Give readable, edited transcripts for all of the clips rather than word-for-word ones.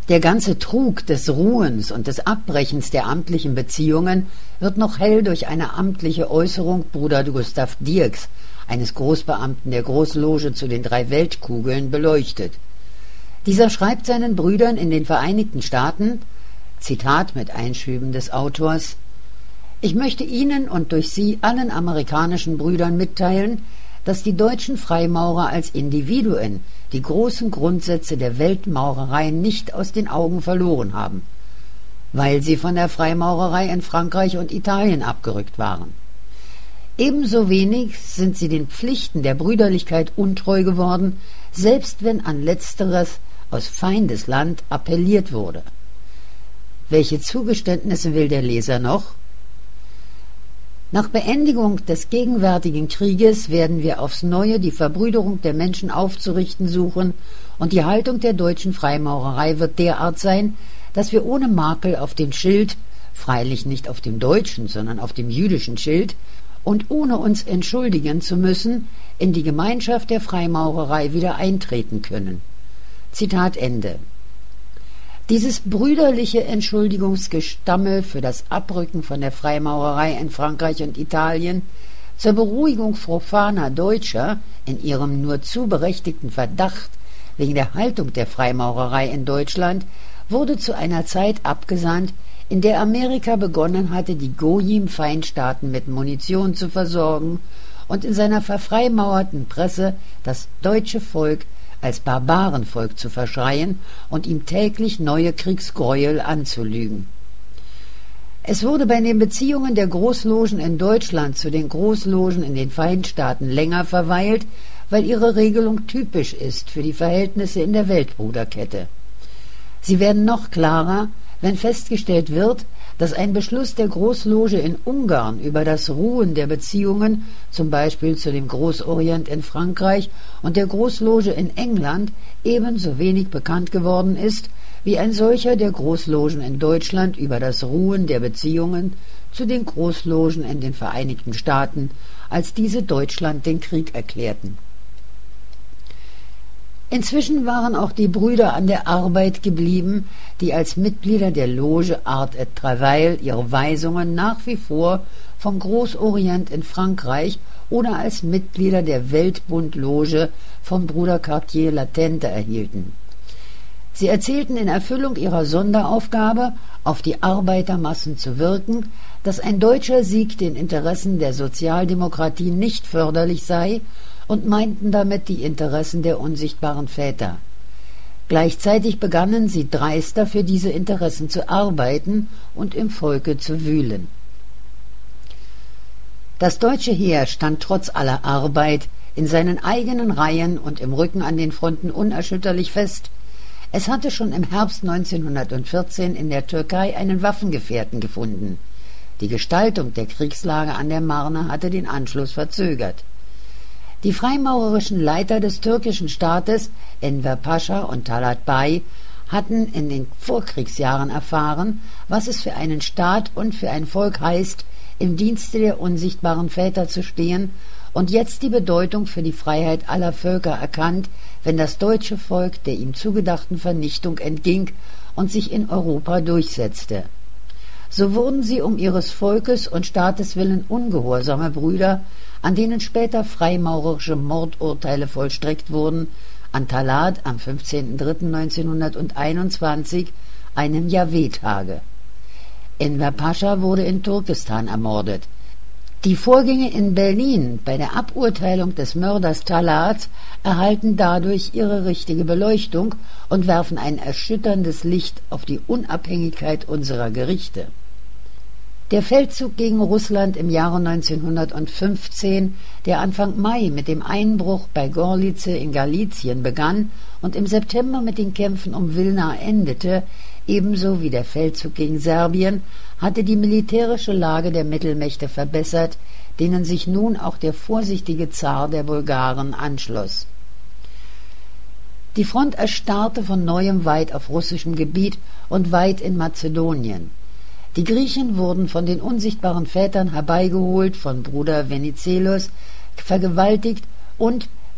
Der ganze Trug des Ruhens und des Abbrechens der amtlichen Beziehungen wird noch hell durch eine amtliche Äußerung Bruder Gustav Dierks, eines Großbeamten der Großloge zu den 3 Weltkugeln, beleuchtet. Dieser schreibt seinen Brüdern in den Vereinigten Staaten, Zitat mit Einschüben des Autors: »Ich möchte Ihnen und durch Sie allen amerikanischen Brüdern mitteilen, dass die deutschen Freimaurer als Individuen die großen Grundsätze der Weltmaurerei nicht aus den Augen verloren haben, weil sie von der Freimaurerei in Frankreich und Italien abgerückt waren. Ebenso wenig sind sie den Pflichten der Brüderlichkeit untreu geworden, selbst wenn an letzteres aus Feindesland appelliert wurde.« Welche Zugeständnisse will der Leser noch? Nach Beendigung des gegenwärtigen Krieges werden wir aufs Neue die Verbrüderung der Menschen aufzurichten suchen, und die Haltung der deutschen Freimaurerei wird derart sein, dass wir ohne Makel auf dem Schild, freilich nicht auf dem deutschen, sondern auf dem jüdischen Schild, und ohne uns entschuldigen zu müssen, in die Gemeinschaft der Freimaurerei wieder eintreten können. Zitat Ende. Dieses brüderliche Entschuldigungsgestammel für das Abrücken von der Freimaurerei in Frankreich und Italien zur Beruhigung profaner Deutscher in ihrem nur zu berechtigten Verdacht wegen der Haltung der Freimaurerei in Deutschland wurde zu einer Zeit abgesandt, in der Amerika begonnen hatte, die Gojim-Feindstaaten mit Munition zu versorgen und in seiner verfreimauerten Presse das deutsche Volk als Barbarenvolk zu verschreien und ihm täglich neue Kriegsgräuel anzulügen. Es wurde bei den Beziehungen der Großlogen in Deutschland zu den Großlogen in den Feindstaaten länger verweilt, weil ihre Regelung typisch ist für die Verhältnisse in der Weltbruderkette. Sie werden noch klarer, wenn festgestellt wird, dass ein Beschluss der Großloge in Ungarn über das Ruhen der Beziehungen, zum Beispiel zu dem Großorient in Frankreich, und der Großloge in England ebenso wenig bekannt geworden ist, wie ein solcher der Großlogen in Deutschland über das Ruhen der Beziehungen zu den Großlogen in den Vereinigten Staaten, als diese Deutschland den Krieg erklärten. Inzwischen waren auch die Brüder an der Arbeit geblieben, die als Mitglieder der Loge Art et Travail ihre Weisungen nach wie vor vom Großorient in Frankreich oder als Mitglieder der Weltbundloge vom Bruder Cartier Latente erhielten. Sie erzählten in Erfüllung ihrer Sonderaufgabe, auf die Arbeitermassen zu wirken, dass ein deutscher Sieg den Interessen der Sozialdemokratie nicht förderlich sei, und meinten damit die Interessen der unsichtbaren Väter. Gleichzeitig begannen sie dreister für diese Interessen zu arbeiten und im Volke zu wühlen. Das deutsche Heer stand trotz aller Arbeit in seinen eigenen Reihen und im Rücken an den Fronten unerschütterlich fest. Es hatte schon im Herbst 1914 in der Türkei einen Waffengefährten gefunden. Die Gestaltung der Kriegslage an der Marne hatte den Anschluss verzögert. Die freimaurerischen Leiter des türkischen Staates, Enver Pascha und Talat Bey, hatten in den Vorkriegsjahren erfahren, was es für einen Staat und für ein Volk heißt, im Dienste der unsichtbaren Väter zu stehen, und jetzt die Bedeutung für die Freiheit aller Völker erkannt, wenn das deutsche Volk der ihm zugedachten Vernichtung entging und sich in Europa durchsetzte. So wurden sie um ihres Volkes und Staates willen ungehorsame Brüder, an denen später freimaurerische Mordurteile vollstreckt wurden, an Talat am 15.03.1921, einem Jahrweh-Tage. Enver Pascha wurde in Turkestan ermordet. Die Vorgänge in Berlin bei der Aburteilung des Mörders Talat erhalten dadurch ihre richtige Beleuchtung und werfen ein erschütterndes Licht auf die Unabhängigkeit unserer Gerichte. Der Feldzug gegen Russland im Jahre 1915, der Anfang Mai mit dem Einbruch bei Gorlice in Galizien begann und im September mit den Kämpfen um Wilna endete, ebenso wie der Feldzug gegen Serbien, hatte die militärische Lage der Mittelmächte verbessert, denen sich nun auch der vorsichtige Zar der Bulgaren anschloss. Die Front erstarrte von neuem weit auf russischem Gebiet und weit in Mazedonien. Die Griechen wurden von den unsichtbaren Vätern herbeigeholt, von Bruder Venizelos vergewaltigt und,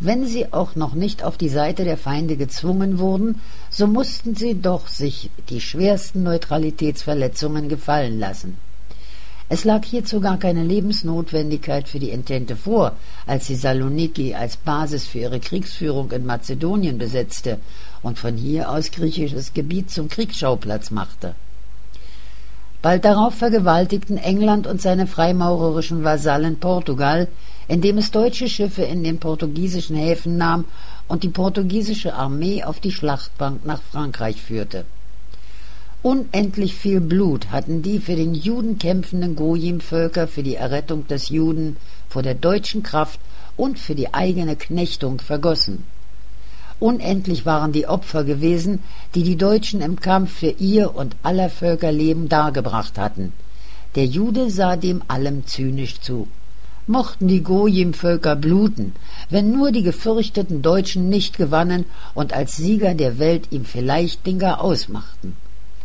Wenn sie auch noch nicht auf die Seite der Feinde gezwungen wurden, so mussten sie doch sich die schwersten Neutralitätsverletzungen gefallen lassen. Es lag hierzu gar keine Lebensnotwendigkeit für die Entente vor, als sie Saloniki als Basis für ihre Kriegsführung in Mazedonien besetzte und von hier aus griechisches Gebiet zum Kriegsschauplatz machte. Bald darauf vergewaltigten England und seine freimaurerischen Vasallen Portugal, indem es deutsche Schiffe in den portugiesischen Häfen nahm und die portugiesische Armee auf die Schlachtbank nach Frankreich führte. Unendlich viel Blut hatten die für den Juden kämpfenden Gojim-Völker für die Errettung des Juden vor der deutschen Kraft und für die eigene Knechtung vergossen. Unendlich waren die Opfer gewesen, die die Deutschen im Kampf für ihr und aller Völker Leben dargebracht hatten. Der Jude sah dem allem zynisch zu. Mochten die Gojim-Völker bluten, wenn nur die gefürchteten Deutschen nicht gewannen und als Sieger der Welt ihm vielleicht den Garaus machten.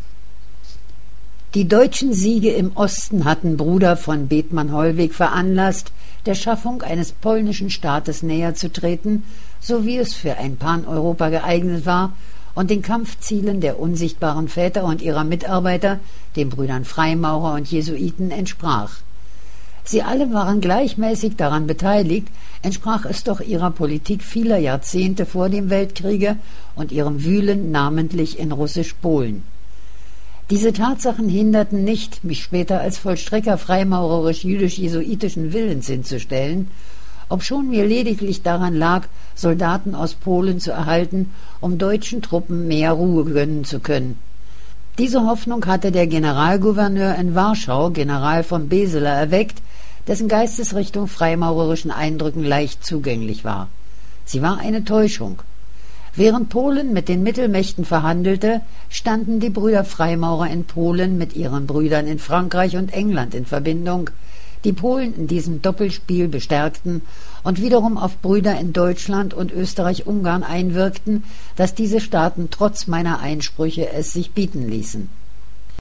Die deutschen Siege im Osten hatten Bruder von Bethmann-Hollweg veranlasst, der Schaffung eines polnischen Staates näher zu treten, so wie es für ein Pan-Europa geeignet war und den Kampfzielen der unsichtbaren Väter und ihrer Mitarbeiter, den Brüdern Freimaurer und Jesuiten, entsprach. Sie alle waren gleichmäßig daran beteiligt, entsprach es doch ihrer Politik vieler Jahrzehnte vor dem Weltkriege und ihrem Wühlen namentlich in Russisch-Polen. Diese Tatsachen hinderten nicht, mich später als Vollstrecker freimaurerisch-jüdisch-jesuitischen Willens hinzustellen, obschon mir lediglich daran lag, Soldaten aus Polen zu erhalten, um deutschen Truppen mehr Ruhe gönnen zu können. Diese Hoffnung hatte der Generalgouverneur in Warschau, General von Beseler, erweckt, dessen Geistesrichtung freimaurerischen Eindrücken leicht zugänglich war. Sie war eine Täuschung. Während Polen mit den Mittelmächten verhandelte, standen die Brüder Freimaurer in Polen mit ihren Brüdern in Frankreich und England in Verbindung, die Polen in diesem Doppelspiel bestärkten und wiederum auf Brüder in Deutschland und Österreich-Ungarn einwirkten, dass diese Staaten trotz meiner Einsprüche es sich bieten ließen.